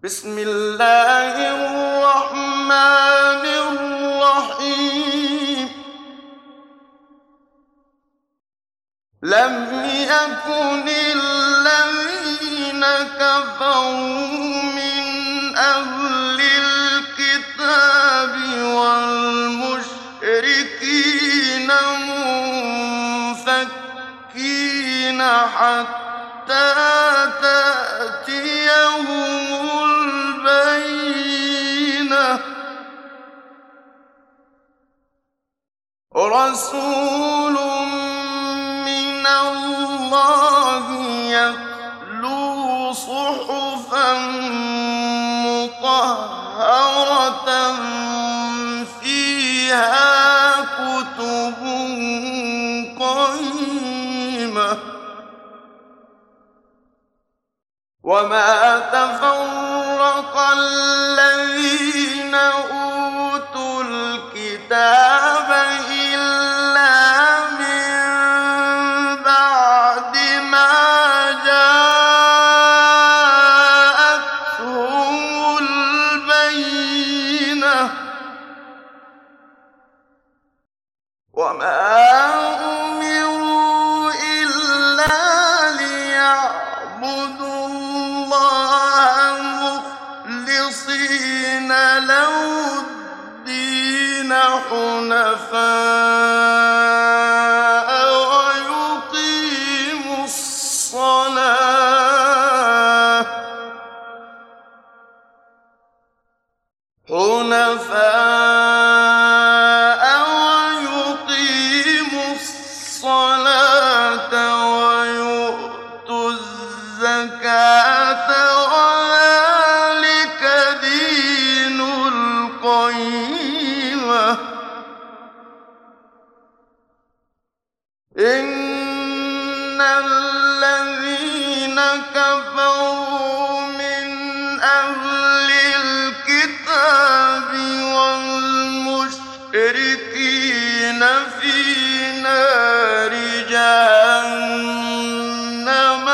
بسم الله الرحمن الرحيم لم يكن الذين كفروا من أهل الكتاب والمشركين منفكين حتى تأتيهم البينة رسول من الله يتلو صحفا مطهرة فيها كتب قيمة وما تفرق الذين أوتوا الكتاب إلا من بعد ما جاءتهم البينة وما أمروا إلا ليعبدوا الله مخلصين له الدين حنفاء ويقيموا الصلاة ويؤتوا الزكاة وذلك دين القيمة إن الذين كفروا من أهل الكتاب والمشركين في نار جهنم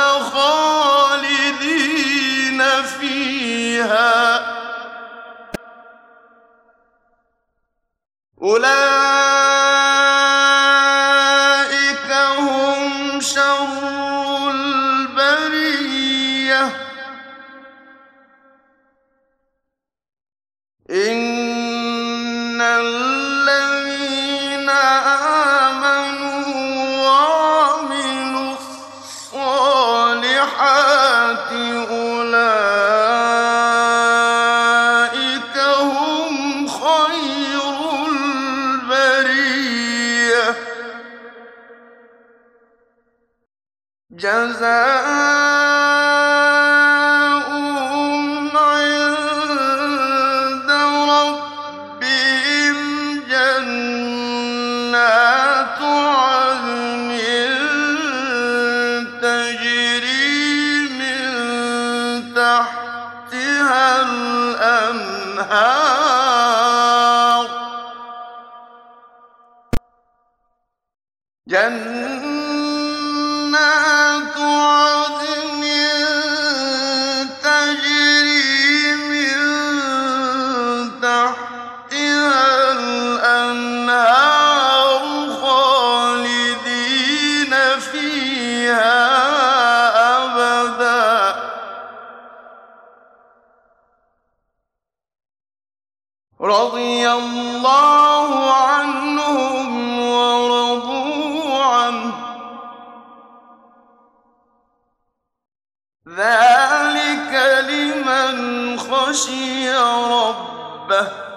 خالدين فيها أولئك هم شر البرية إن الذين آمنوا وعملوا الصالحات أولئك هم خير البرية جزاؤهم عند ربهم جنات عدن تجري من تحتها الأنهار جنات عدن تجري من تحتها الأنهار خالدين فيها أبدا رضي الله عنهم ورضوا عنه ذلك لمن خشي ربه